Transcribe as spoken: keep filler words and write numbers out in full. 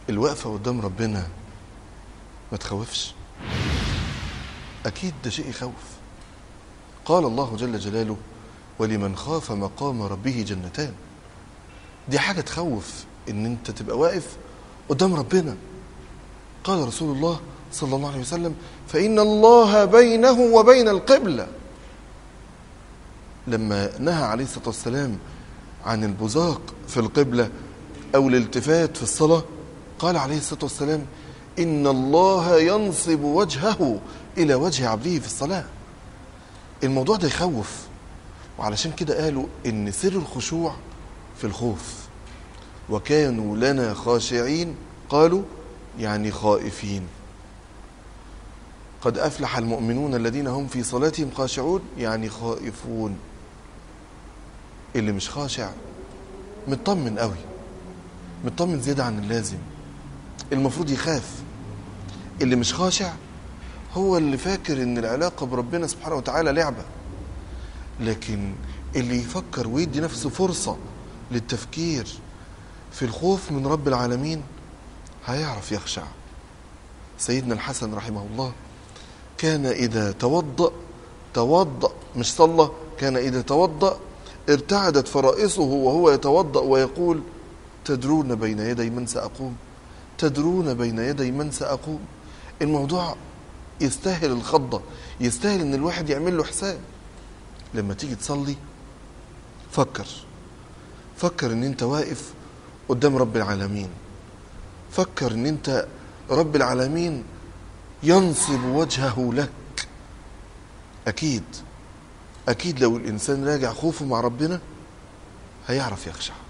الوقفة قدام ربنا ما تخوفش؟ أكيد ده شيء يخوف. قال الله جل جلاله: ولمن خاف مقام ربه جنتان. دي حاجة تخوف إن أنت تبقى واقف قدام ربنا. قال رسول الله صلى الله عليه وسلم: فإن الله بينه وبين القبلة. لما نهى عليه الصلاة والسلام عن البزاق في القبلة أو الالتفات في الصلاة، قال عليه الصلاة والسلام: إن الله ينصب وجهه إلى وجه عبده في الصلاة. الموضوع ده يخوف، وعلشان كده قالوا إن سر الخشوع في الخوف. وكانوا لنا خاشعين، قالوا يعني خائفين. قد أفلح المؤمنون الذين هم في صلاتهم خاشعون، يعني خائفون. اللي مش خاشع مطمن قوي، مطمن زيادة عن اللازم، المفروض يخاف. اللي مش خاشع هو اللي فاكر ان العلاقة بربنا سبحانه وتعالى لعبة. لكن اللي يفكر ويدي نفسه فرصة للتفكير في الخوف من رب العالمين هيعرف يخشع. سيدنا الحسن رحمه الله كان إذا توضأ توضأ مش صلى كان إذا توضأ ارتعدت فرائصه وهو يتوضأ ويقول: تدرون بين يدي من سأقوم، تدرون بين يدي من سأقوم. الموضوع يستاهل الخضة، يستاهل ان الواحد يعمل له حساب. لما تيجي تصلي فكر فكر ان انت واقف قدام رب العالمين. فكر ان انت رب العالمين ينصب وجهه لك. اكيد اكيد لو الانسان راجع خوفه مع ربنا هيعرف يخشع.